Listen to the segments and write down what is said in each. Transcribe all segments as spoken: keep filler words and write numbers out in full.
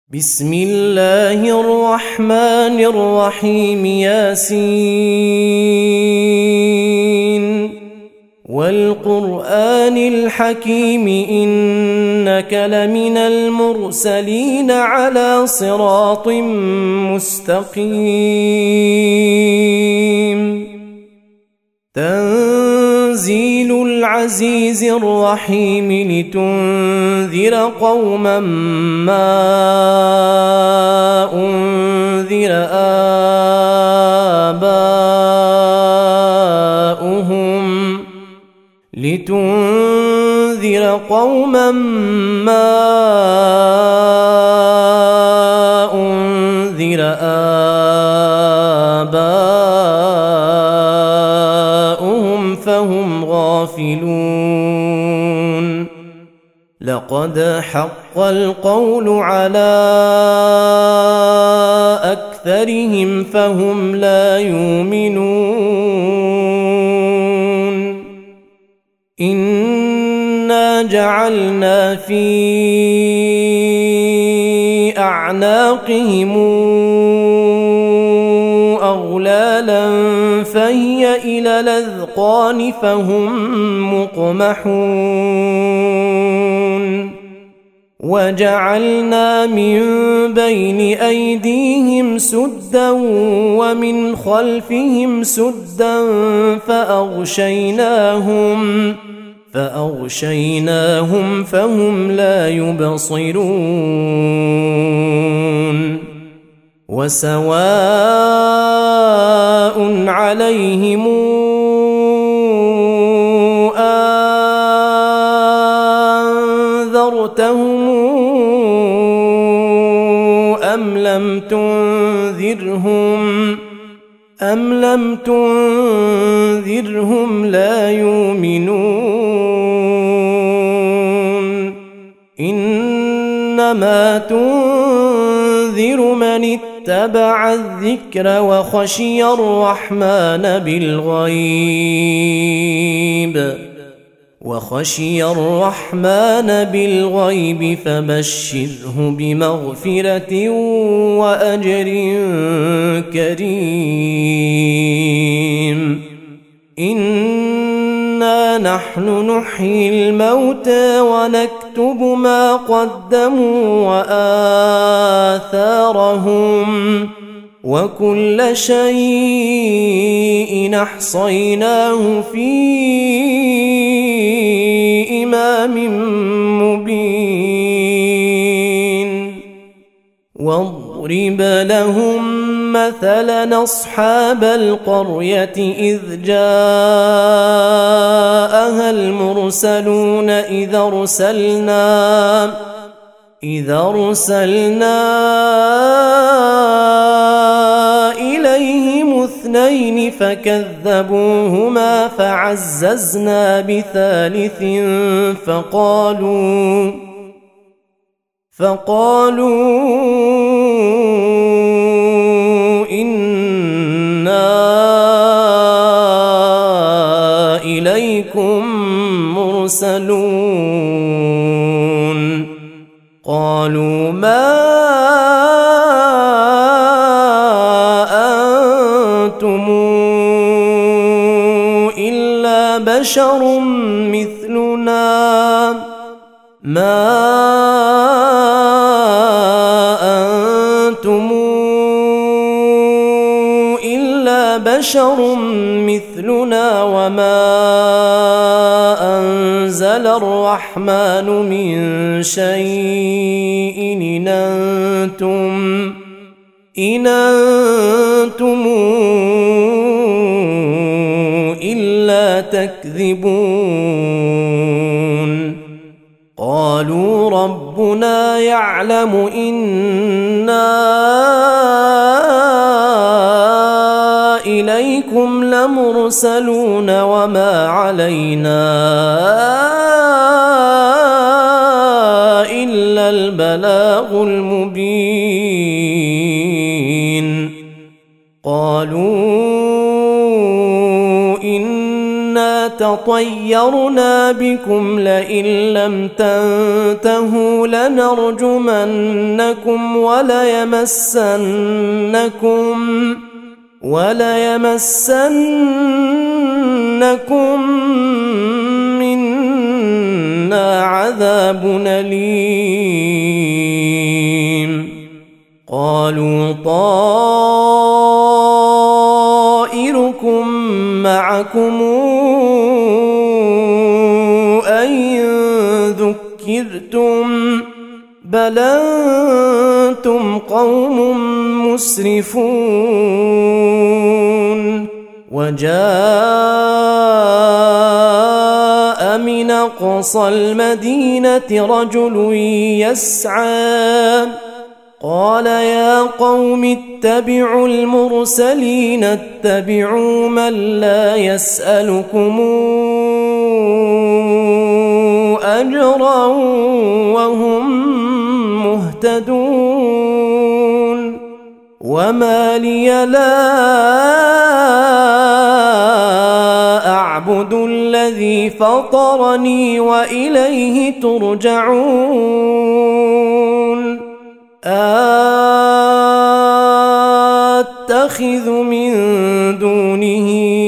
بسم الله الرحمن الرحيم ياسين والقرآن الحكيم إنك لمن المرسلين على صراط مستقيم تنزيل العزيز الرحيم لتنذر قوما ما أنذر آباؤهم لتنذر قوما ما أنذر آباؤهم فهم غافلون لقد حق القول على أكثرهم فهم لا يؤمنون إنا جعلنا في أعناقهم أغلالا فهي إلى الأذقان فهم مقمحون وجعلنا من بين أيديهم سدا ومن خلفهم سدا فأغشيناهم فأغشيناهم فهم لا يبصرون وسواء عليهم أنذرتهم أم لم تنذرهم أم لم تنذرهم لا يؤمنون إنما تنذر من اتبع الذكر وخشي الرحمن بالغيب وخشي الرحمن بالغيب فبشره بمغفرة وأجر كريم إنا نحن نحيي الموتى ونكتب ما قدموا وآثارهم وكل شيء أحصيناه في إمام مبين واضرب لهم مثلا أصحاب القرية إذ جاءها المرسلون إذ أرسلنا إذ أرسلنا إليهم اثنين فكذبوهما فعززنا بثالث فقالوا فقالوا إنا إليكم مرسلون قالوا ما أنتم إلا بشر مثلنا ما أنتم إلا بشر مثلنا وما أنزل الرحمن من شيء إن أنتم إن أنتم إلا تكذبون قالوا ربنا يعلم إنا إليكم لمرسلون وما علينا إلا البلاغ المبين قالوا إنا تطيرنا بكم لئن لم تنتهوا لنرجمنكم وليمسنكم وليمسنكم منا عذاب أليم. قالوا طائركم معكم أئن ذكرتم بل أنتم قوم مسرفون. وجاء من أقصى المدينة رجل يسعى قال يا قوم اتبعوا المرسلين اتبعوا من لا يسألكم أجرا وهم مهتدون. وما لي لا أعبد الذي فطرني وإليه ترجعون. أتخذ من دونه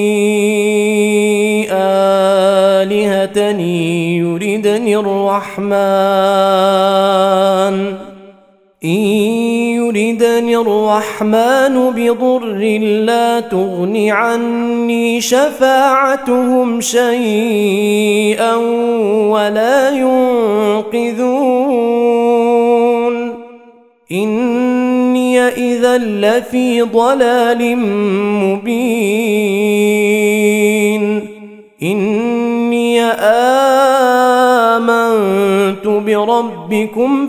آلهة يردني الرحمن إن يردني الرحمن بضر لا تغن عني شفاعتهم شيئا ولا ينقذون. إني إذا لفي ضلال مبين. إني آمنت بربكم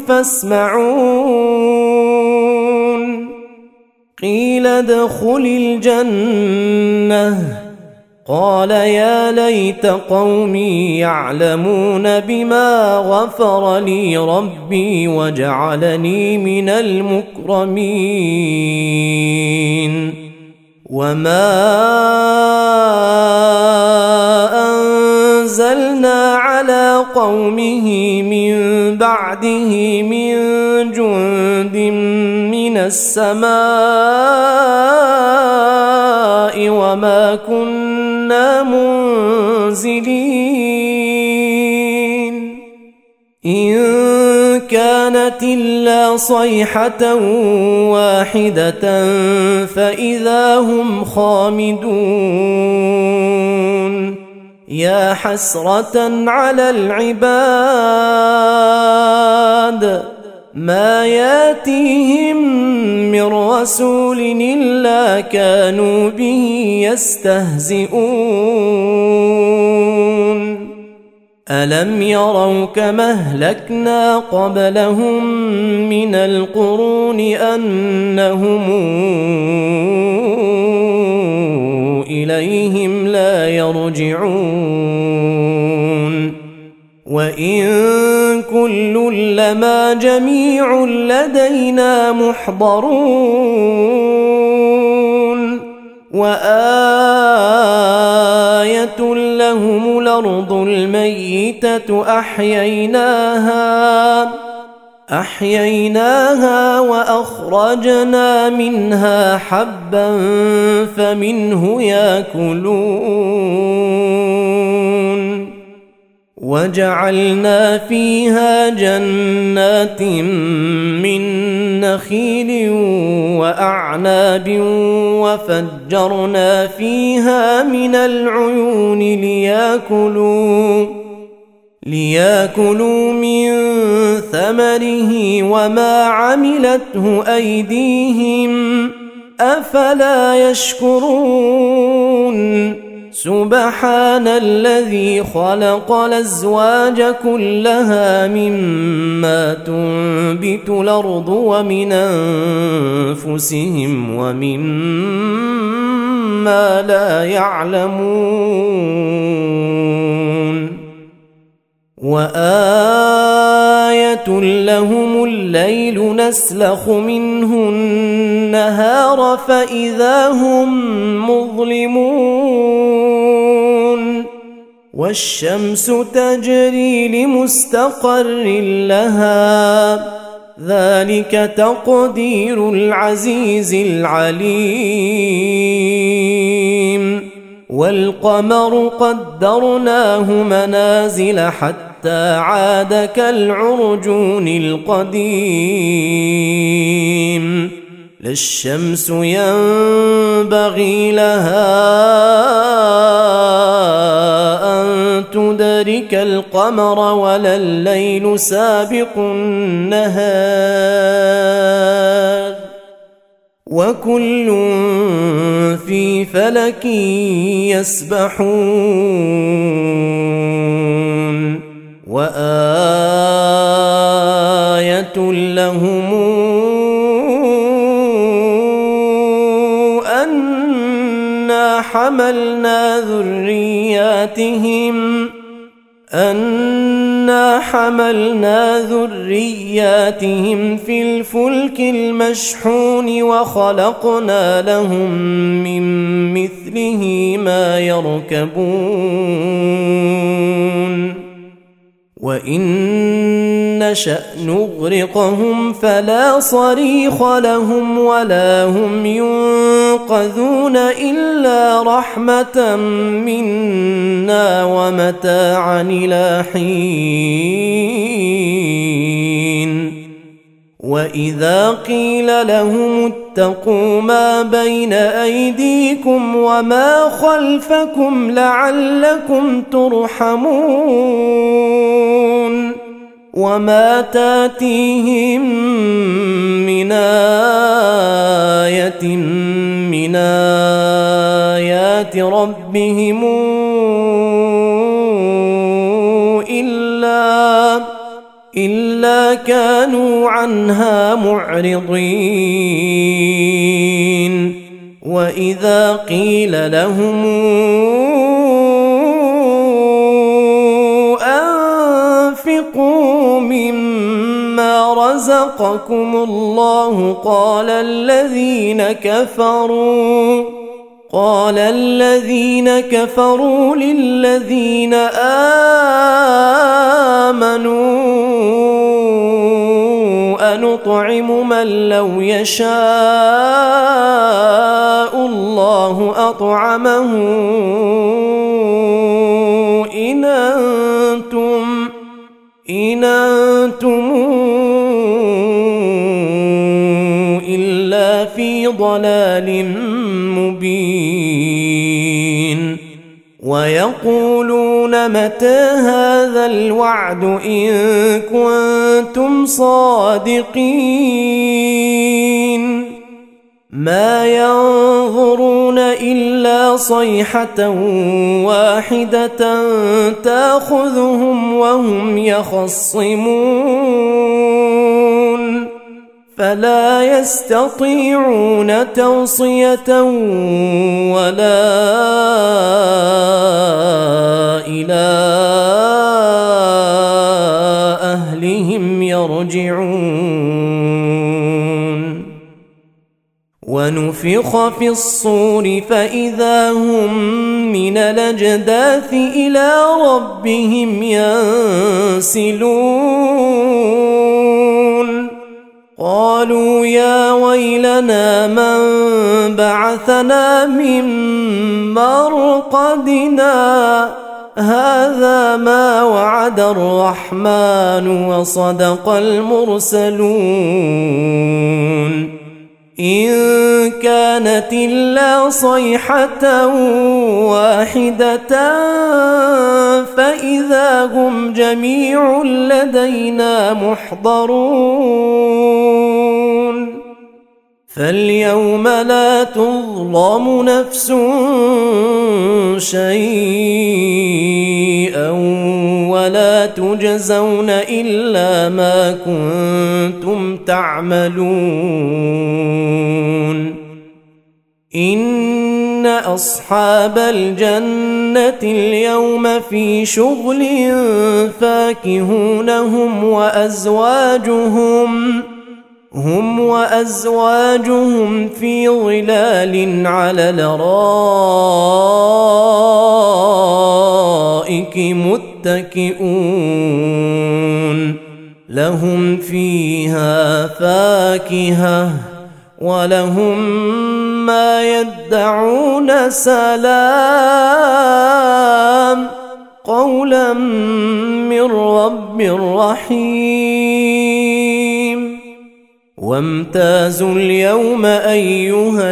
فاسمعون. قيل ادخل الجنة قال يا ليت قومي يعلمون بما غفر لي ربي وجعلني من المكرمين. وما أنزلنا على قومه من بعده من جند من السماء وما كنا منزلين. إن كانت إلا صيحة واحدة فإذا هم خامدون. يا حسرة على العباد ما ياتيهم من رسول إلا كانوا به يستهزئون. ألم يروا كما أهلكنا قبلهم من القرون أنهم إليهم لا يرجعون. وإن كل لما جميع لدينا محضرون. وآية لهم الأرض الميتة أحييناها أحييناها وأخرجنا منها حبا فمنه يأكلون. وجعلنا فيها جنات من نخيل وأعناب وفجرنا فيها من العيون ليأكلوا ليأكلوا من ثمره وما عملته أيديهم أفلا يشكرون. سبحان الذي خلق الأزواج كلها مما تنبت الأرض ومن أنفسهم ومما لا يعلمون. وآية لهم الليل نسلخ منه النهار فإذا هم مظلمون. والشمس تجري لمستقر لها ذلك تقدير العزيز العليم والقمر قدرناه منازل حتى عاد كالعرجون القديم لا الشمس ينبغي لها أن تدرك القمر ولا الليل سابق النهار وكل في فلك يسبحون وآية لهم أنا حملنا ذرياتهم أنا حملنا ذرياتهم في الفلك المشحون وخلقنا لهم من مثله ما يركبون وإن نشأ نغرقهم فلا صريخ لهم ولا هم ينقذون إلا رحمة منا ومتاعا إلى حين وإذا قيل لهم اتقوا ما بين أيديكم وما خلفكم لعلكم ترحمون وما تاتيهم من آية من آيات ربهم إلا إلا كانوا عنها معرضين وإذا قيل لهم أنفقوا مما رزقكم الله قال الذين كفروا قال الذين كفروا للذين آمنوا أنطعم من لو يشاء الله أطعمه إن أنتم إن أنتم إلا في ضلال مبين ويقولون متى هذا الوعد إن كنتم صادقين ما ينظرون إلا صيحة واحدة تأخذهم وهم يخصمون فلا يستطيعون توصية ولا إلى أهلهم يرجعون ونفخ في الصور فإذا هم من الأجداث إلى ربهم ينسلون قالوا يا ويلنا من بعثنا من مرقدنا هذا ما وعد الرحمن وصدق المرسلون إن كانت إلا صيحة واحدة فإذا هم جميع لدينا محضرون فاليوم لا تظلم نفس شيئا ولا تجزون إلا ما كنتم تعملون إن أصحاب الجنة اليوم في شغل فاكهون هم وأزواجهم هم وأزواجهم في ظلال على الأرائك الأرائك متكئون لهم فيها فاكهة ولهم ما يدعون سلام قولا من رب رحيم وامتازوا اليوم أيها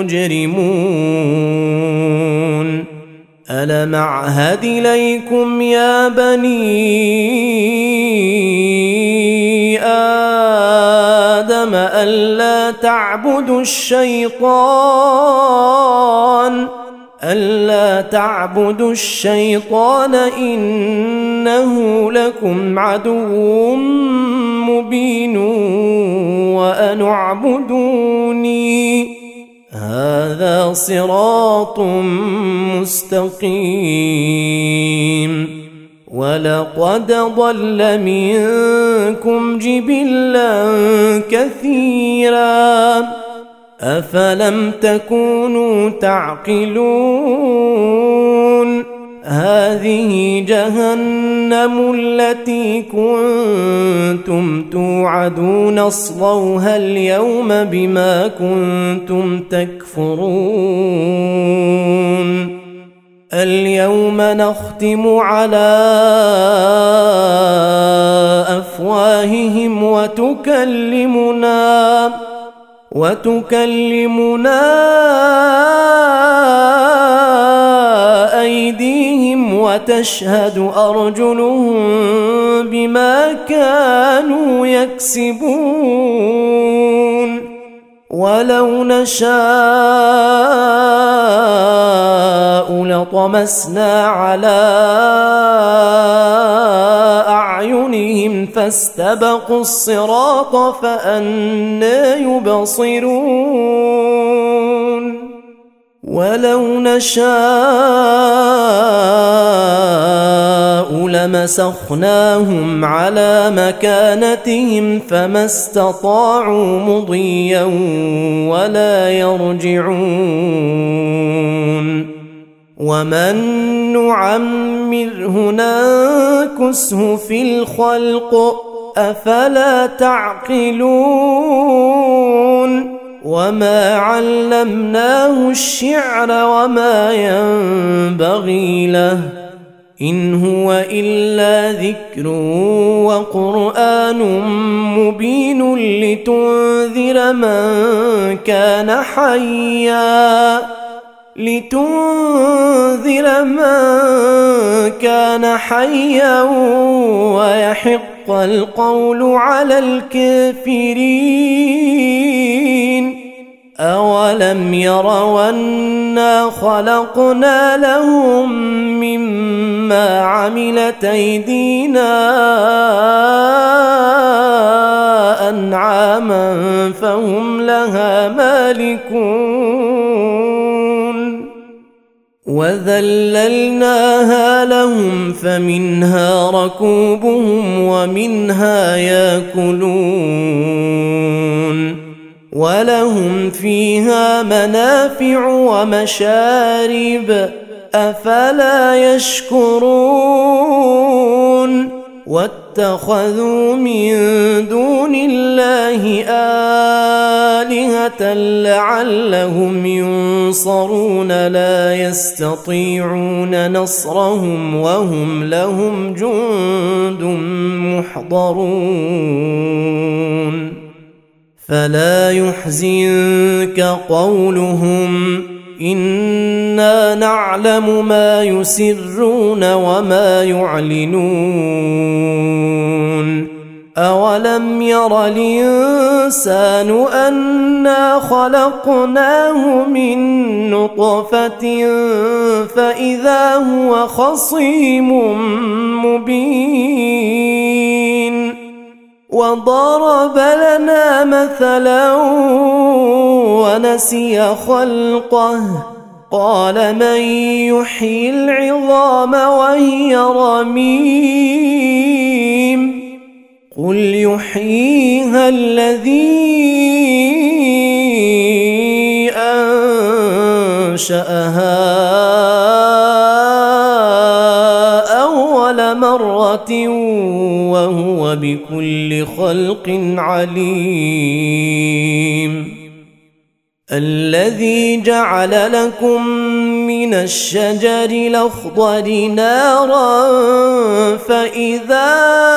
المجرمون ألم أعهد إليكم يا بني آدم ألا تعبدوا الشيطان ألا تعبدوا الشيطان إنه لكم عدو مبين وأن اعبدوني هذا صراط مستقيم ولقد ضل منكم جبلا كثيرا أفلم تكونوا تعقلون هذه جهنم التي كنتم توعدون اصلوها اليوم بما كنتم تكفرون اليوم نختم على أفواههم وتكلمنا وتكلمنا أيديهم وتشهد أرجلهم بما كانوا يكسبون ولو نشاء لطمسنا على أعينهم فاستبقوا الصراط فأنى يبصرون ولو نشاء لمسخناهم على مكانتهم فما استطاعوا مضيا ولا يرجعون ومن نعمره ننكسه في الخلق أفلا تعقلون وما علمناه الشعر وما ينبغي له إن هو إلا ذكر وقرآن مبين لتنذر من كان حيا لتنذر من كان حيا ويحق القول على الكافرين أولم يروا أنا خلقنا لهم مما عملت أيدينا أنعاما فهم لها مالكون وذللناها لهم فمنها ركوبهم ومنها ياكلون ولهم فيها منافع ومشارب أفلا يشكرون واتخذوا من دون الله آلهة لعلهم ينصرون لا يستطيعون نصرهم وهم لهم جند محضرون فلا يحزنك قولهم إنا نعلم ما يسرون وما يعلنون أولم ير الإنسان أنا خلقناه من نطفة فإذا هو خصيم مبين وضرب لنا مثلا ونسي خلقه قال من يحيي العظام وهي رميم قل يحييها الذي أنشأها بكل خلق عليم الذي جعل لكم من الشجر الأخضر نارا فإذا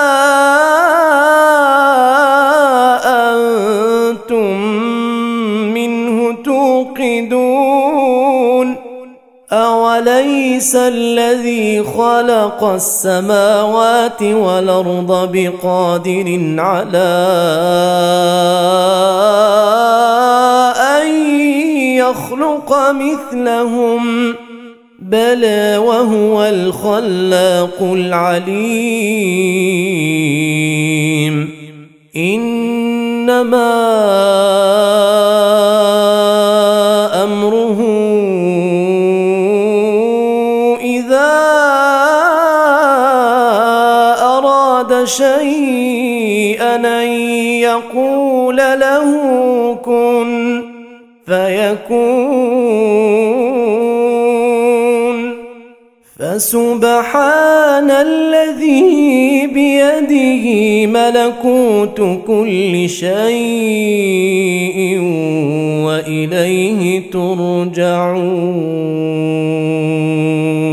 أنتم منه توقدون أوليس الذي خلق السماوات والأرض بقادر على أن يخلق مثلهم بلى وهو الخلاق العليم إنما أمره إذا أراد شيئا أن يقول له كن فيكون فسبحان الذي بيده ملكوت كل شيء وإليه ترجعون.